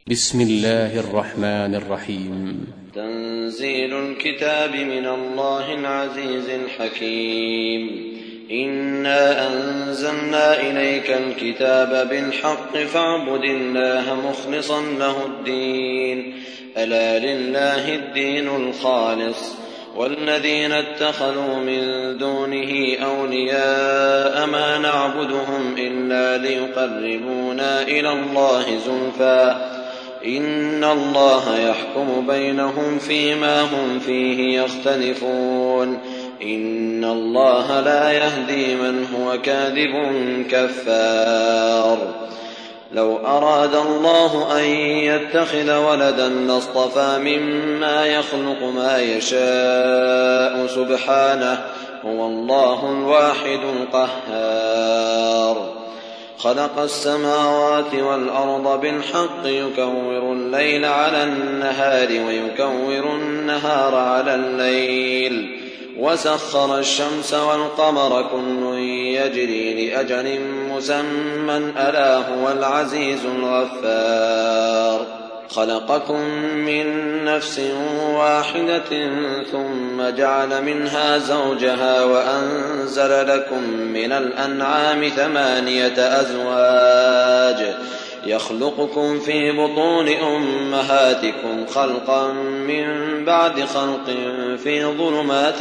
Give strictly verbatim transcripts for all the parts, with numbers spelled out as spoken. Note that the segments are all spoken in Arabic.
بسم الله الرحمن الرحيم. تنزيل الكتاب من الله العزيز الحكيم. إنا أنزلنا إليك الكتاب بالحق فاعبد الله مخلصا له الدين ألا لله الدين الخالص والذين اتخذوا من دونه أولياء ما نعبدهم إلا ليقربونا إلى الله زلفى إن الله يحكم بينهم فيما هم فيه يختلفون إن الله لا يهدي من هو كاذب كفار. لو أراد الله أن يتخذ ولدا لاصطفى مما يخلق ما يشاء سبحانه هو الله الواحد القهار. خلق السماوات والأرض بالحق يكور الليل على النهار ويكور النهار على الليل وسخر الشمس والقمر كل يجري لأجل مسمى ألا هو العزيز الغفار. خلقكم من نفس واحدة ثم جعل منها زوجها وأنزل لكم من الأنعام ثمانية أزواج يخلقكم في بطون أمهاتكم خلقا من بعد خلق في ظلمات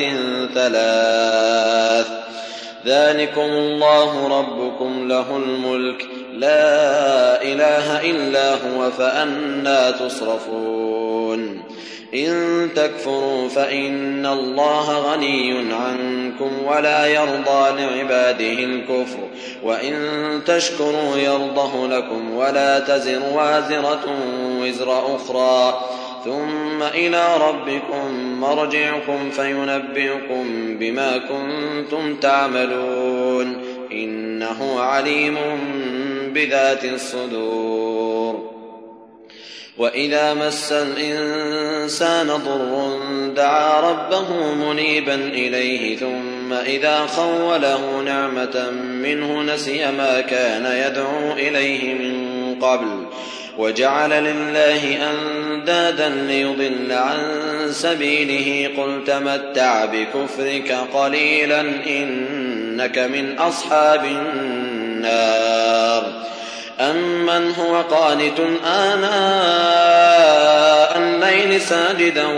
ثلاث ذلكم الله ربكم له الملك لا إله إلا هو فأنى تصرفون. إن تكفروا فإن الله غني عنكم ولا يرضى لعباده الكفر وإن تشكروا يرضه لكم ولا تزر وازرة وزر أخرى ثم إلى ربكم مرجعكم فينبئكم بما كنتم تعملون إنه عليم بذات الصدور. وإذا مس الإنسان ضر دعا ربه منيبا إليه ثم إذا خوله نعمة منه نسي ما كان يدعو إليه من قبل وجعل لله أندادا ليضل عن سبيله قل تمتع بكفرك قليلا إنك من أصحاب النار. أمن هو قانت آناء الليل ساجدا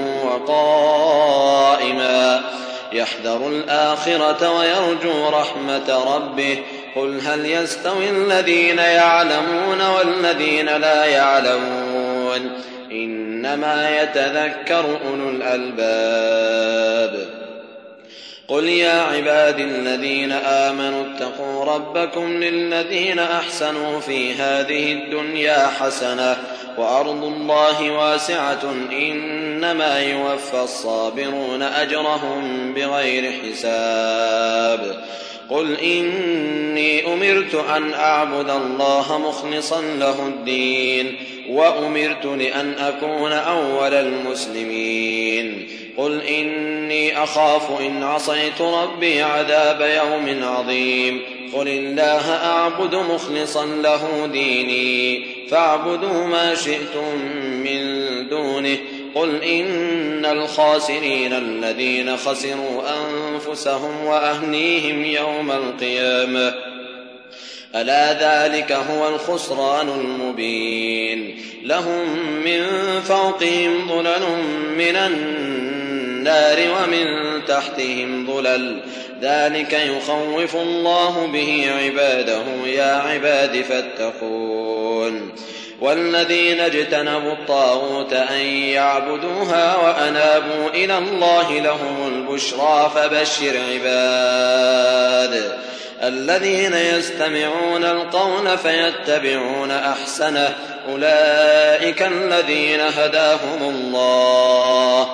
وقائما يحذر الآخرة ويرجو رحمة ربه قل هل يستوي الذين يعلمون والذين لا يعلمون إنما يتذكر أولو الألباب. قل يا عبادي الذين آمنوا اتقوا ربكم للذين أحسنوا في هذه الدنيا حسنة وأرض الله واسعة إنما يوفى الصابرون أجرهم بغير حساب. قل إني أمرت أن أعبد الله مخلصا له الدين وأمرت لأن أكون أول المسلمين. قل إني أخاف إن عصيت ربي عذاب يوم عظيم. قل الله أعبد مخلصا له ديني فاعبدوا ما شئتم من دونه. قل إن الخاسرين الذين خسروا أنفسهم وأهليهم يوم القيامة ألا ذلك هو الخسران المبين. لهم من فوقهم ظلل من النار ومن تحتهم ظلل ذلك يخوف الله به عباده يا عباد فاتقون. والذين اجتنبوا الطاغوت أن يعبدوها وأنابوا إلى الله لهم البشرى فبشر عباد الذين يستمعون القول فيتبعون أحسنه أولئك الذين هداهم الله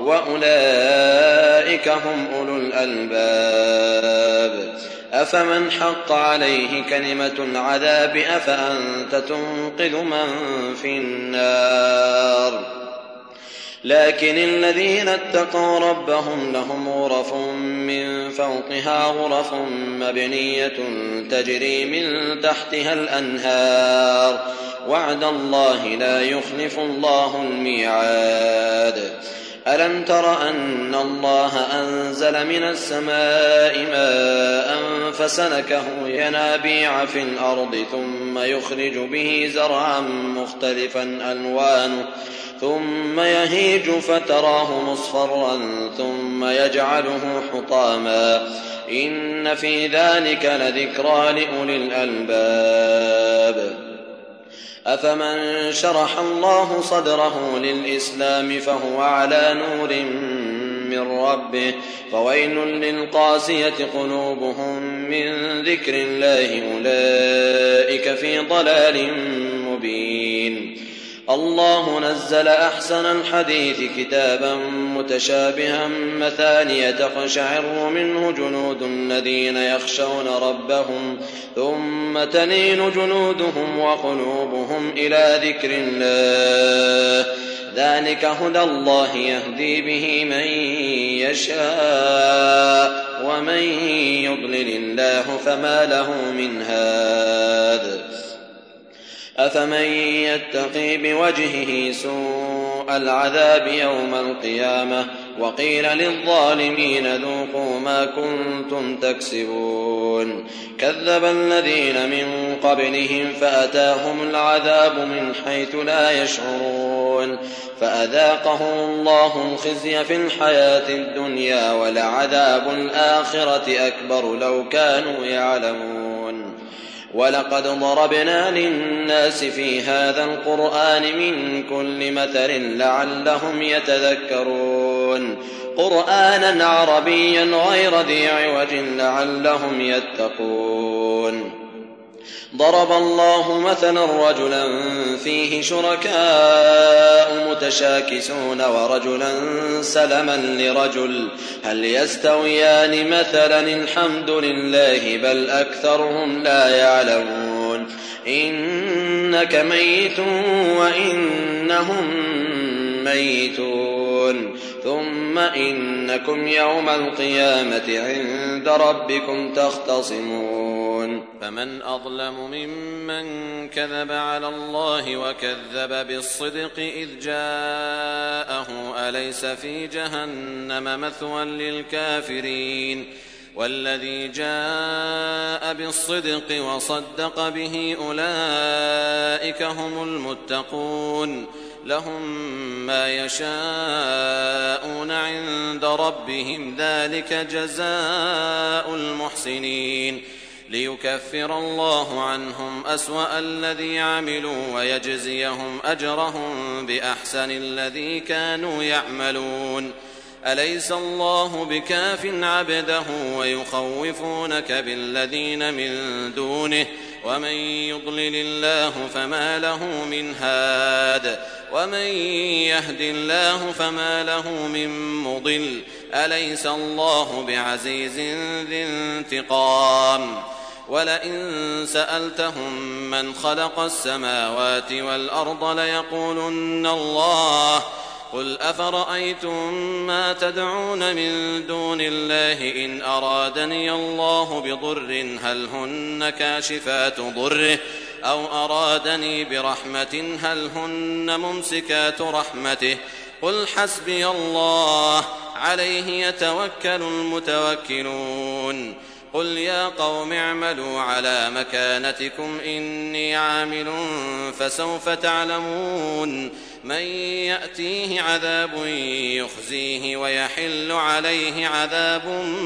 وأولئك هم أولو الألباب. أفمن حق عليه كلمة العذاب أفأنت تنقذ من في النار لكن الذين اتقوا ربهم لهم غرف من فوقها غرف مبنية تجري من تحتها الأنهار وعد الله لا يخلف الله الميعاد. ألم تر أن الله أنزل من السماء ماء فسلكه ينابيع في الأرض ثم يخرج به زرعا مختلفا ألوانه ثم يهيج فتراه مصفرا ثم يجعله حطاما إن في ذلك لذكرى لأولي الألباب. أفمن شرح الله صدره للإسلام فهو على نور من ربه فويل للقاسية قلوبهم من ذكر الله أولئك في ضلال مبين. الله نزل أحسن الحديث كتابا متشابها مثانية تقشعر منه جلود الذين يخشون ربهم ثم تلين جلودهم وقلوبهم إلى ذكر الله ذلك هدى الله يهدي به من يشاء ومن يضلل الله فما له من هاد. أفمن يتقي بوجهه سوء العذاب يوم القيامة وقيل للظالمين ذوقوا ما كنتم تكسبون. كذب الذين من قبلهم فأتاهم العذاب من حيث لا يشعرون فأذاقهم الله الخزي في الحياة الدنيا ولعذاب الآخرة أكبر لو كانوا يعلمون. ولقد ضربنا للناس في هذا القرآن من كل مثل لعلهم يتذكرون قرآنا عربيا غير ذي عوج لعلهم يتقون. ضرب الله مثلا رجلا فيه شركاء متشاكسون ورجلا سلما لرجل هل يستويان مثلا الحمد لله بل أكثرهم لا يعلمون. إنك ميت وإنهم ميتون ثم إنكم يوم القيامة عند ربكم تختصمون. فمن أظلم ممن كذب على الله وكذب بالصدق إذ جاءه أليس في جهنم مثوى للكافرين والذي جاء بالصدق وصدق به أولئك هم المتقون لهم ما يشاءون عند ربهم ذلك جزاء المحسنين ليكفر الله عنهم أسوأ الذي عملوا ويجزيهم أجرهم بأحسن الذي كانوا يعملون. أليس الله بكاف عبده ويخوفونك بالذين من دونه ومن يضلل الله فما له من هاد ومن يهد الله فما له من مضل. أليس الله بعزيز ذي انتقام. ولئن سألتهم من خلق السماوات والأرض ليقولن الله قل أفرأيتم ما تدعون من دون الله إن أرادني الله بضر هل هن كاشفات ضره أو أرادني برحمة هل هن ممسكات رحمته قل حسبي الله عليه يتوكل المتوكلون. قل يا قوم اعملوا على مكانتكم إني عامل فسوف تعلمون من يأتيه عذاب يخزيه ويحل عليه عذاب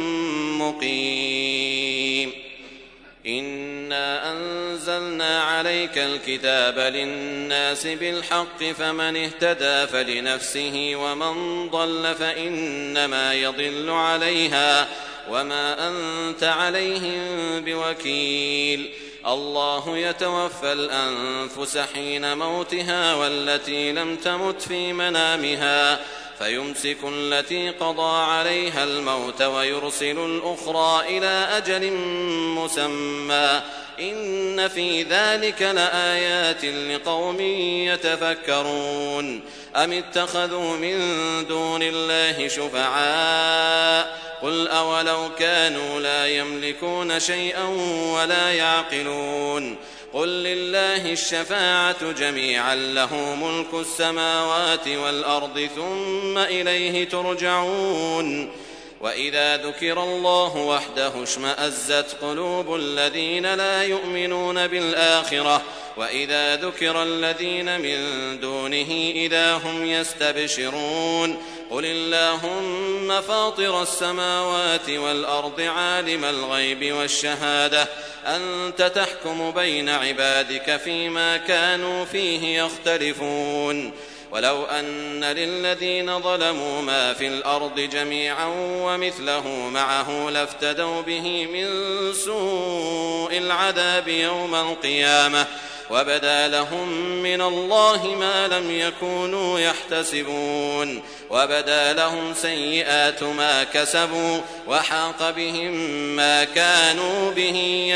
مقيم. إنا أنزلنا عليك الكتاب للناس بالحق فمن اهتدى فلنفسه ومن ضل فإنما يضل عليها وما أنت عليهم بوكيل. الله يتوفى الأنفس حين موتها والتي لم تمت في منامها فيمسك التي قضى عليها الموت ويرسل الأخرى إلى أجل مسمى إن في ذلك لآيات لقوم يتفكرون أم اتخذوا من دون الله شفعاء قل أولو كانوا لا يملكون شيئا ولا يعقلون قل لله الشفاعة جميعا له ملك السماوات والأرض ثم إليه ترجعون وإذا ذكر الله وحده اشمأزت قلوب الذين لا يؤمنون بالآخرة وإذا ذكر الذين من دونه إذا هم يستبشرون قل اللهم فاطر السماوات والأرض عالم الغيب والشهادة أنت تحكم بين عبادك فيما كانوا فيه يختلفون ولو أن للذين ظلموا ما في الأرض جميعا ومثله معه لافتدوا به من سوء العذاب يوم القيامة وبدا لهم من الله ما لم يكونوا يحتسبون وبدا لهم سيئات ما كسبوا وحاق بهم ما كانوا به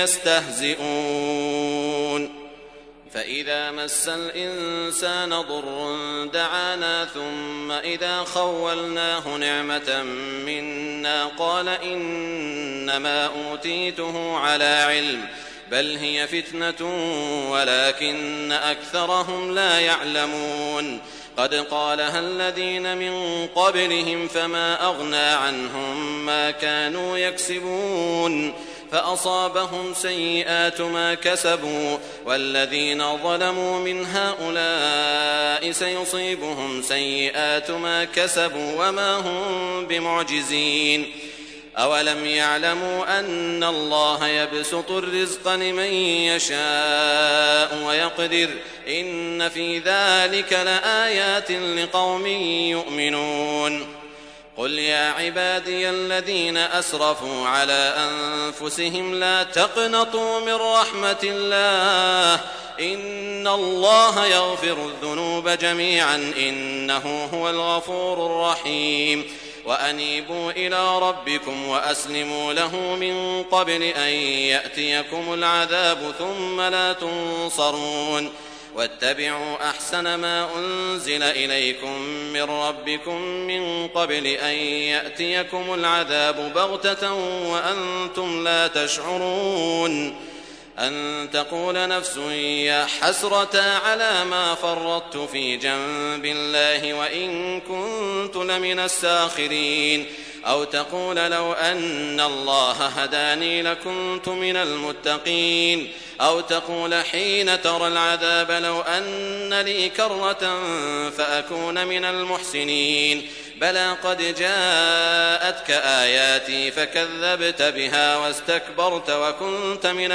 يستهزئون فإذا مس الإنسان ضر دعانا ثم إذا خولناه نعمة منا قال إنما أوتيته على علم بل هي فتنة ولكن أكثرهم لا يعلمون قد قالها الذين من قبلهم فما أغنى عنهم ما كانوا يكسبون فأصابهم سيئات ما كسبوا والذين ظلموا من هؤلاء سيصيبهم سيئات ما كسبوا وما هم بمعجزين أولم يعلموا أن الله يبسط الرزق لمن يشاء ويقدر إن في ذلك لآيات لقوم يؤمنون قل يا عبادي الذين أسرفوا على أنفسهم لا تقنطوا من رحمة الله إن الله يغفر الذنوب جميعا إنه هو الغفور الرحيم وأنيبوا إلى ربكم وأسلموا له من قبل أن يأتيكم العذاب ثم لا تنصرون واتبعوا أحسن ما أنزل إليكم من ربكم من قبل أن يأتيكم العذاب بغتة وأنتم لا تشعرون أن تقول نفس يا حسرة على ما فرطت في جنب الله وإن كنت لمن الساخرين أو تقول لو أن الله هداني لكنت من المتقين أو تقول حين ترى العذاب لو أن لي كرة فأكون من المحسنين بلى قد جاءتك آياتي فكذبت بها واستكبرت وكنت من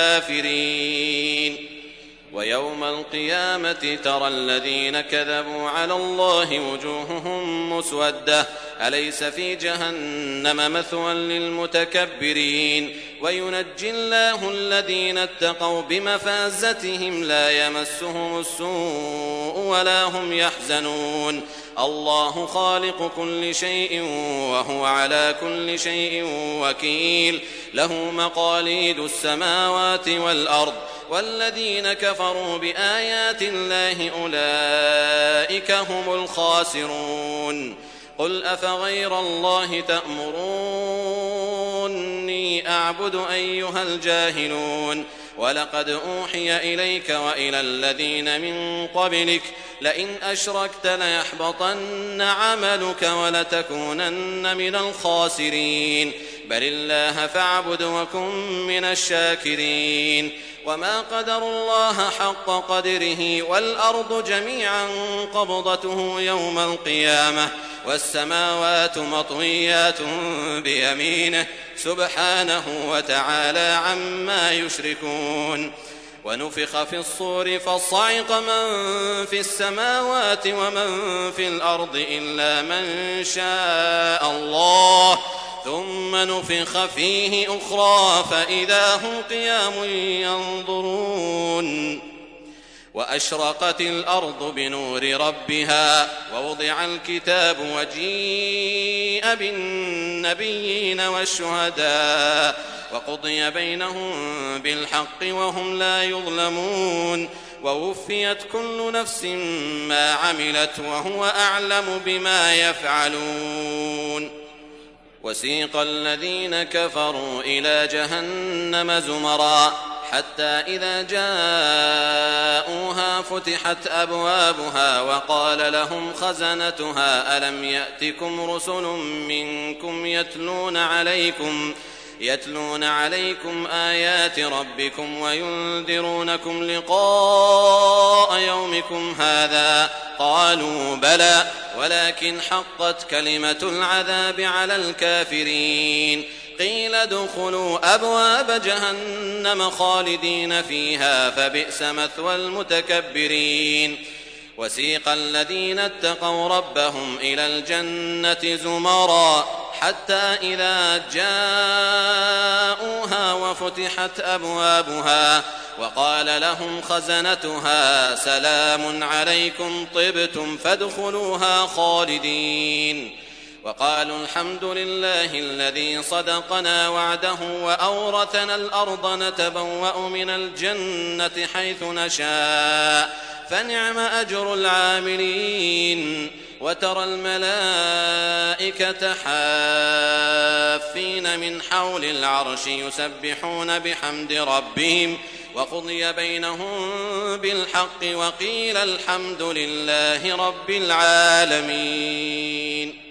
الكافرين ويوم القيامة ترى الذين كذبوا على الله وجوههم مسودة أليس في جهنم مثوى للمتكبرين وينجي الله الذين اتقوا بمفازتهم لا يمسهم السوء ولا هم يحزنون الله خالق كل شيء وهو على كل شيء وكيل له مقاليد السماوات والأرض والذين كفروا بآيات الله أولئك هم الخاسرون قل أفغير الله تأمروني أعبد أيها الجاهلون ولقد أوحي إليك وإلى الذين من قبلك لئن أشركت ليحبطن عملك ولتكونن من الخاسرين بل الله فاعبد وكن من الشاكرين وما قدر الله حق قدره والأرض جميعا قبضته يوم القيامة والسماوات مطويات بيمينه سبحانه وتعالى عما يشركون ونفخ في الصور فصعق من في السماوات ومن في الأرض إلا من شاء الله ثم نفخ فيه أخرى فإذا هم قيام ينظرون وأشرقت الأرض بنور ربها ووضع الكتاب وجيء بالنبيين والشهداء وقضي بينهم بالحق وهم لا يظلمون ووفيت كل نفس ما عملت وهو أعلم بما يفعلون. وسيق الذين كفروا إلى جهنم زمرا حتى إذا جاءوها فتحت أبوابها وقال لهم خزنتها ألم يأتكم رسل منكم يتلون عليكم يتلون عليكم آيات ربكم وينذرونكم لقاء يومكم هذا قالوا بلى ولكن حقت كلمة العذاب على الكافرين قيل ادخلوا أبواب جهنم خالدين فيها فبئس مثوى المتكبرين. وسيق الذين اتقوا ربهم إلى الجنة زمرا حتى إذا جاءوها وفتحت أبوابها وقال لهم خزنتها سلام عليكم طبتم فادخلوها خالدين وقالوا الحمد لله الذي صدقنا وعده وأورثنا الأرض نتبوأ من الجنة حيث نشاء فنعم أجر العاملين. وترى الملائكة حافين من حول العرش يسبحون بحمد ربهم وقضي بينهم بالحق وقيل الحمد لله رب العالمين.